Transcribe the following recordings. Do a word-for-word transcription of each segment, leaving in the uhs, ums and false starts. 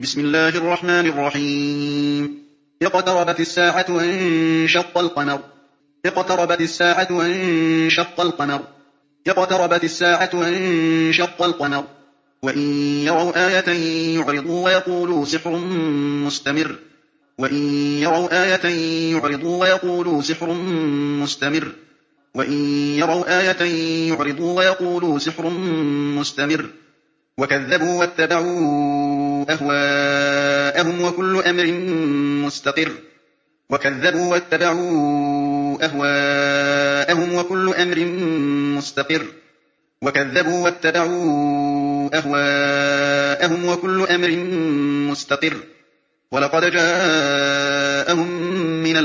بسم الله الرحمن الرحيم اقتربت الساعة وانشق القمر اقتربت الساعة وانشق القمر اقتربت الساعة وانشق القمر وإن يروا آية يعرضوا ويقولوا سحر مستمر وإن يروا آية يعرضوا ويقولوا سحر مستمر وإن يروا آية يعرضوا ويقولوا سحر مستمر وكذبوا واتبعوا أهواءهم وكل أمر مستقر وكذبوا واتبعوا أهواءهم وكل أمر مستقر وكذبوا واتبعوا أهواءهم وكل أمر مستقر ولقد جاءهم من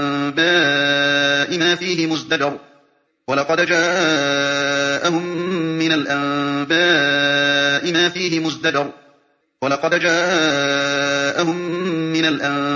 الأنباء ما فيه مزدجر ولقد جاءهم من الأنباء ما فيه مزدجر ولقد جاءهم من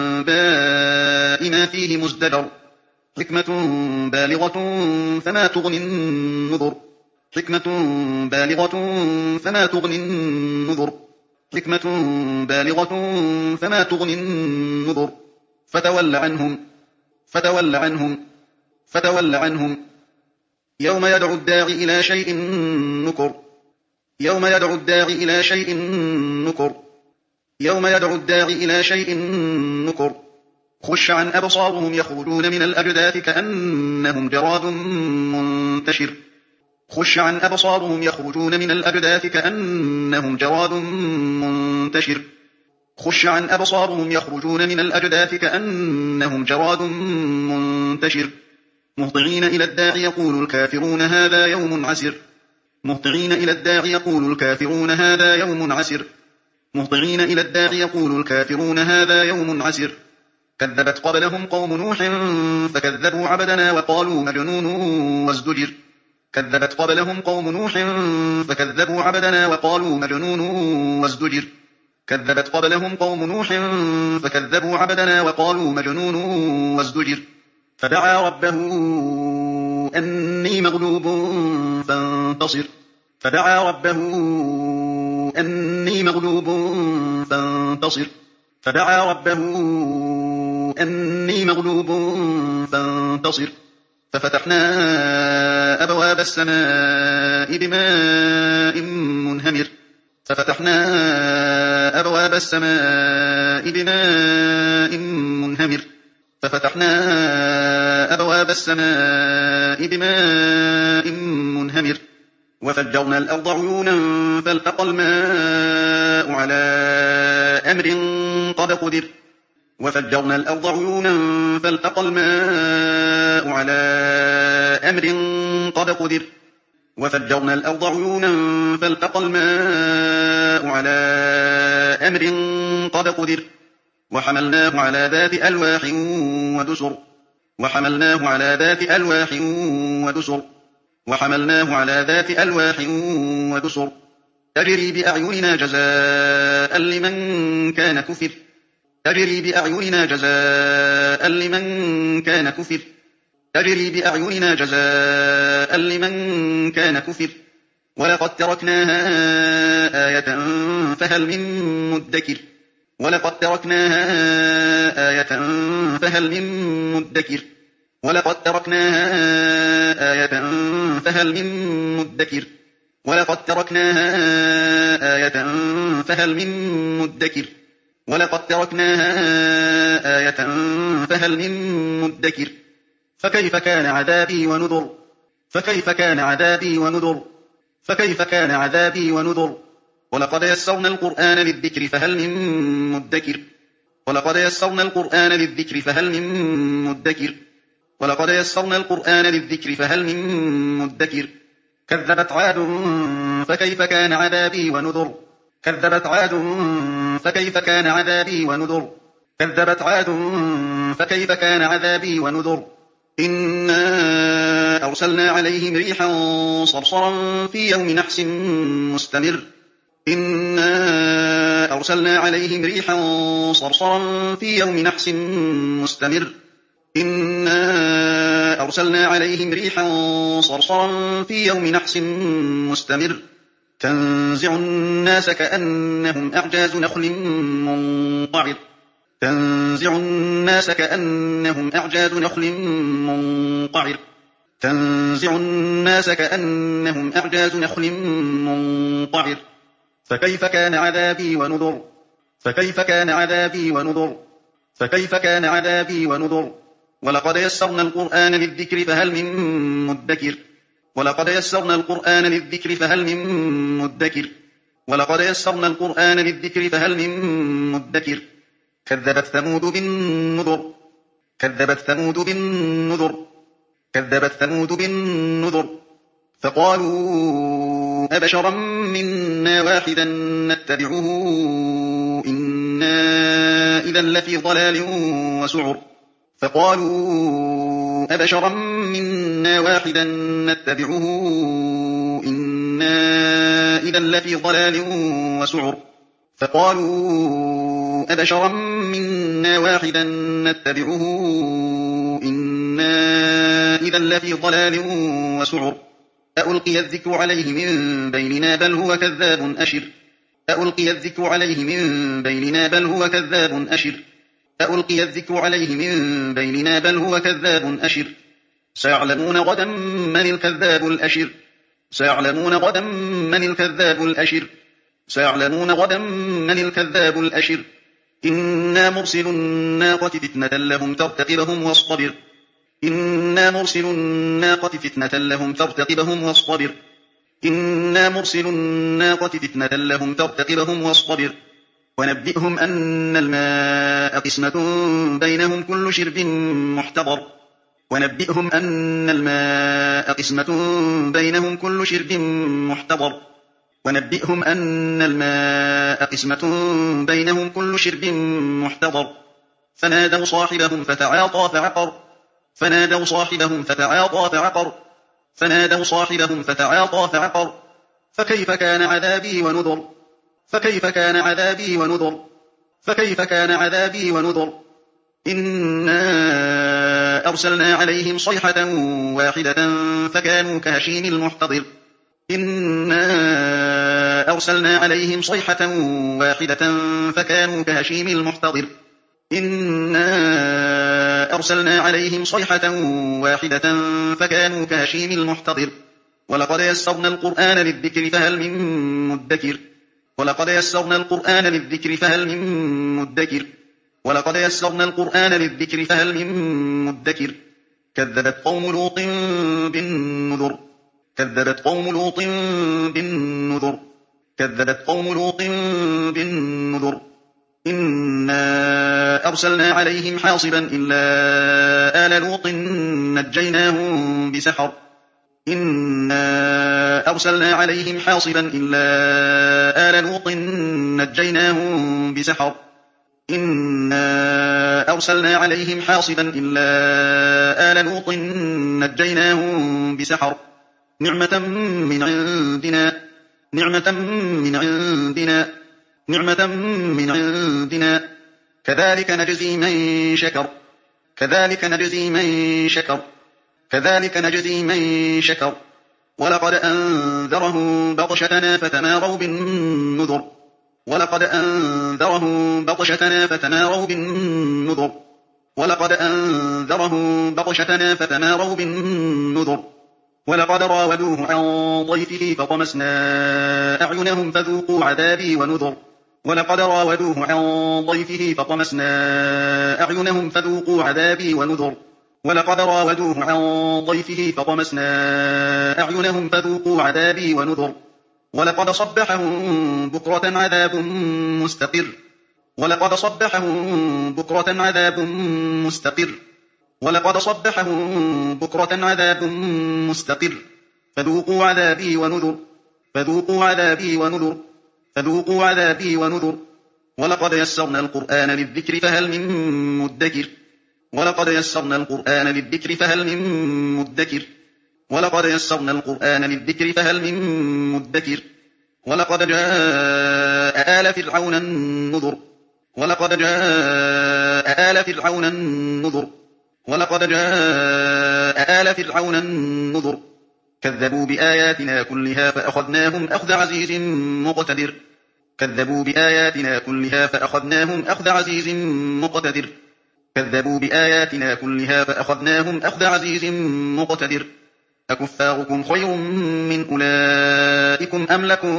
الأنباء ما فيه مزدجر حكمة بالغة فما تغني النذر حكمة بالغة فما تغني النذر حكمة بالغة فما تغني النذر فتول عنهم فتول عنهم فتول عنهم يوم يدعو الداعي إلى شيء نكر يوم يدعو الداعي إلى شيء نكر يوم يدعو الداعي إلى شيء نكر خش عن أبصارهم يخرجون من الأجداث كأنهم جراد منتشر خش عن أبصارهم يخرجون من الأجداث كأنهم جراد منتشر خش عن أبصارهم يخرجون من الأجداث كأنهم جراد منتشر مهطعين إلى الداع يقول الكافرون هذا يوم عسر مهطعين إلى الداع يقول الكافرون هذا يوم عسر مهطعين إلى الداع يقول الكافرون هذا يوم عسر كذبت قبلهم قوم نوح فكذبوا عبدنا وقالوا مجنون وازدجر كذبت قبلهم قوم نوح فكذبوا عبدنا وقالوا مجنون وازدجر كذبت قبلهم قوم نوح فكذبوا عبدنا وقالوا مجنون وازدجر فدعا ربه أني مغلوب فانتصر فدعا ربه أني مغلوب فانتصر فدعا ربه أني مغلوب فانتصر ففتحنا أبواب السماء بماء منهمر ففتحنا أبواب السماء بماء منهمر ففتحنا أبواب السماء بماء منهمر وفجرنا الأرض عيونا فالتقى الماء على أمر قد قدر وفجرنا الأرض عيونا فالتقى الماء على أمر قد قدر وفجرنا الأرض عيونا فالتقى الماء على أمر قد قدر وحملناه على ذات ألواح ودسر وحملناه على ذات ألواح ودسر وحملناه على ذات ألواح ودسر تجري بأعيننا جزاء لمن كان كفر تجري بأعيننا جزاء لمن كان كفر تجري بأعيننا جزاء لمن كان كفر ولقد تركناها آية فهل من مدكر ولقد تركناها آية فهل من مدكر ولقد تركناها آية فهل من مدكر ولقد تركناها آية فهل من مدكر ولقد تركناها آية فهل من مدكر فكيف كان عذابي ونذر فكيف كان عذابي ونذر فكيف كان عذابي ونذر ولقد يسرنا القرآن للذكر فهل من مدكر ولقد يسرنا القرآن للذكر فهل من مدكر ولقد يسرنا القرآن للذكر فهل من مدكر كذبت عاد فكيف كان عذابي ونذر كذبت عاد فكيف كان عذابي ونذر كذبت عاد فكيف كان عذابي ونذر إنا أرسلنا عليهم ريحا صرصرا في يوم نحس مستمر إنا أرسلنا عليهم ريحا صرصرا في يوم نحس مستمر إنا أرسلنا عليهم ريحا صرصرا في يوم نحس مستمر تنزع الناس كأنهم أعجاز نخل منقعر تنزع الناس كأنهم أعجاز نخل منقعر تنزع الناس كأنهم أعجاز نخل منقعر فكيف كان عذابي ونذر فكيف كان عذابي ونذر فكيف كان عذابي ونذر ولقد يسرنا القرآن للذكر فهل من مدكر ولقد يسرنا القرآن للذكر فهل من مدكر ولقد يسرنا القرآن للذكر فهل من مدكر كذبت ثمود بالنذر كذبت ثمود بالنذر كذبت ثمود بالنذر فقالوا أبشرا منا واحدا نتبعه إنا إذا لفي ضلال وسعر فقالوا أبشرا منا واحدا نتبعه إنا إذا لفي ضلال وسعر فقالوا أبشرا منا واحدا نتبعه إنا إذا لفي ضلال وسعر أألقي الذكر عليه من بيننا بل هو كذاب أشر أألقي الذكر عليه من بيننا بل هو كذاب أشر أألقي الذكر عليه من بيننا بل هو كذاب أشر سيعلمون غدا من الكذاب الأشر سيعلمون غدا من الكذاب الأشر سيعلمون غدا من الكذاب الأشر إنا مرسل الناقة فتنة لهم ترتقبهم واصطبر إنا مرسل الناقة فتنة لهم ترتقبهم واصطبر إنا مرسل الناقة فتنة لهم ترتقبهم واصطبر ونبئهم أن الماء قسمة بينهم كل شرب محتضر ونبئهم أن الماء قسمة بينهم كل شرب محتضر ونبئهم أن الماء قسمة بينهم كل شرب محتضر فنادوا صاحبهم فتعاطى فعقر فنادوا صاحبهم فتعاطى فعقر فنادوا صاحبهم فتعاطى فعقر فكيف كان عذابي ونذر فكيف كان عذابي ونذر فكيف كان عذابي ونذر إنا أرسلنا عليهم صيحة واحدة فكانوا كهشيم المحتضر إنا أرسلنا عليهم صيحة واحدة فكانوا كهشيم المحتضر إنا أرسلنا عليهم صيحة واحدة فكانوا كهشيم المحتضر ولقد يسرنا القرآن للذكر فهل من مدكر ولقد يسرنا القرآن للذكر فهل من مدكر ولقد يسرنا القرآن للذكر فهل من مدكر كذبت قوم لوط بالنذر كذبت قوم لوط بالنذر كذبت قوم لوط بالنذر إنا أرسلنا عليهم حاصبا إلا آل لوط نجيناهم بسحر إنا أرسلنا عليهم حاصبا إلا آل لوط نجيناهم بسحر إنا أرسلنا عليهم حاصبا إلا آل لوط نجيناهم بسحر نعمة من عندنا نعمة من عندنا نعمة من عندنا كذلك نجزي من شكر كذلك نجزي من شكر كذلك نجزي من شكر ولقد أنذرهم بطشتنا فتماروا بالنذر ولقد أنذرهم بطشتنا فتماروا بالنذر ولقد أنذرهم بطشتنا فتماروا بالنذر ولقد راودوه عن ضيفه فطمسنا أعينهم فذوقوا عذابي ونذر ولقد راودوه عن ضيفه فطمسنا أعينهم فذوقوا عذابي ونذر ولقد راودوه عن ضيفه فطمسنا أعينهم فذوقوا عذابي ونذر ولقد صبحهم بكرة عذاب مستقر ولقد صبحهم بكرة عذاب مستقر ولقد صبحهم بكرة عذاب مستقر فذوقوا عذابي ونذر فذوقوا عذابي ونذر فذوقوا عذابي ونذر ولقد يسرنا القرآن للذكر فهل من مدكر ولقد يسرنا القرآن للذكر فهل من مدكر ولقد يسرنا القرآن للذكر فهل من مدكر ولقد جاء آل فرعون النذر ولقد جاء آل فرعون النذر ولقد جاء آل فرعون النذر كذبوا بآياتنا كلها فأخذناهم أخذ عزيز مقتدر كذبوا بآياتنا كلها فأخذناهم أخذ عزيز مقتدر كذبوا بآياتنا كلها فأخذناهم أخذ عزيز مقتدر أكفاركم خير من أولئكم أم لكم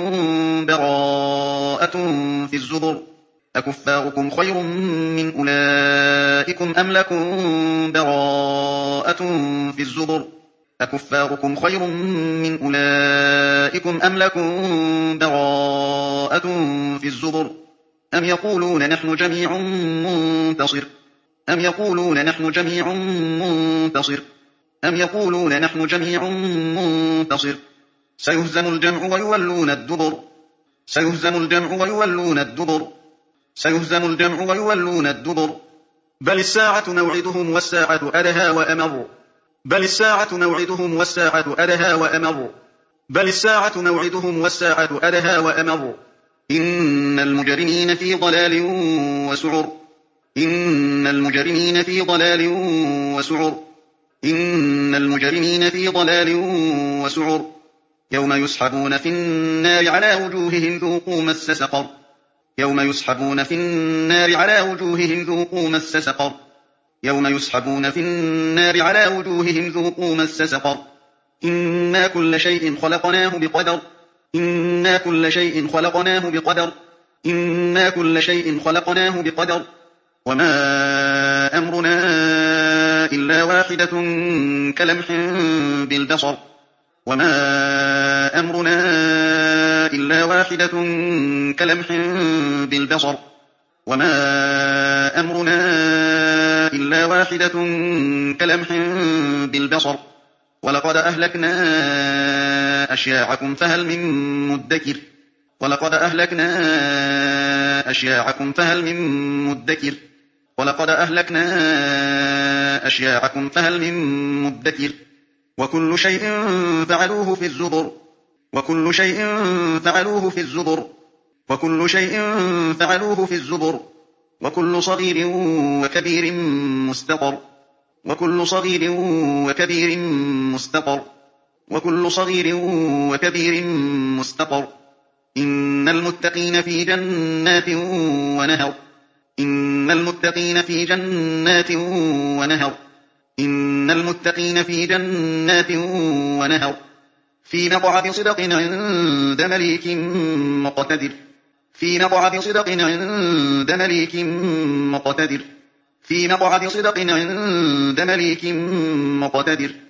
براءة في الزبر أكفاركم خير من أولئكم أم لكم براءة في الزبر أكفاركم خير من أولئكم أم لكم براءة في الزبر أم يقولون نحن جميع منتصر أم يقولون نحن جميع منتصر أم يقولون نحن جميع منتصر سيهزم الجمع ويولون الدبر سيهزم الجمع ويولون الدبر سيهزم الجمع ويولون الدبر بل الساعة موعدهم والساعة أدهى وأمر بل الساعة موعدهم والساعة أدهى وأمر بل الساعة موعدهم والساعة أدهى وأمر إن المجرمين في ضلال وسعر إن المجرمين في ضلال وسعر إن المجرمين في ضلال وسعر يوم يسحبون في النار على وجوههم ذوقوا مس سقر يوم يسحبون في النار على وجوههم ذوقوا مس سقر يوم يسحبون في النار على وجوههم ذوقوا مس سقر إنا كل شيء خلقناه بقدر إنا كل شيء خلقناه بقدر إنا كل شيء خلقناه بقدر وما أمرنا إلا واحدة كلمح بالبصر وما أمرنا إلا واحدة كلمح بالبصر وما أمرنا إلا واحدة كلمح بالبصر ولقد أهلكنا أشياعكم فهل من مدكر ولقد أهلكنا أشياعكم فهل من مدكر ولقد أهلكنا أشياعكم فهل من مدكر وكل شيء فعلوه في الزبر وكل شيء فعلوه في الزبر وكل شيء فعلوه في الزبر وكل صغير وكبير مستقر وكل صغير وكبير مستقر وكل صغير وكبير مستقر إن المتقين في جنات ونهر إن المتقين في جنات ونهر إن المتقين في جنات ونهر في مقعد صدق عند مليك مقتدر في مقعد صدق عند مليك مقتدر في مقعد صدق عند مليك مقتدر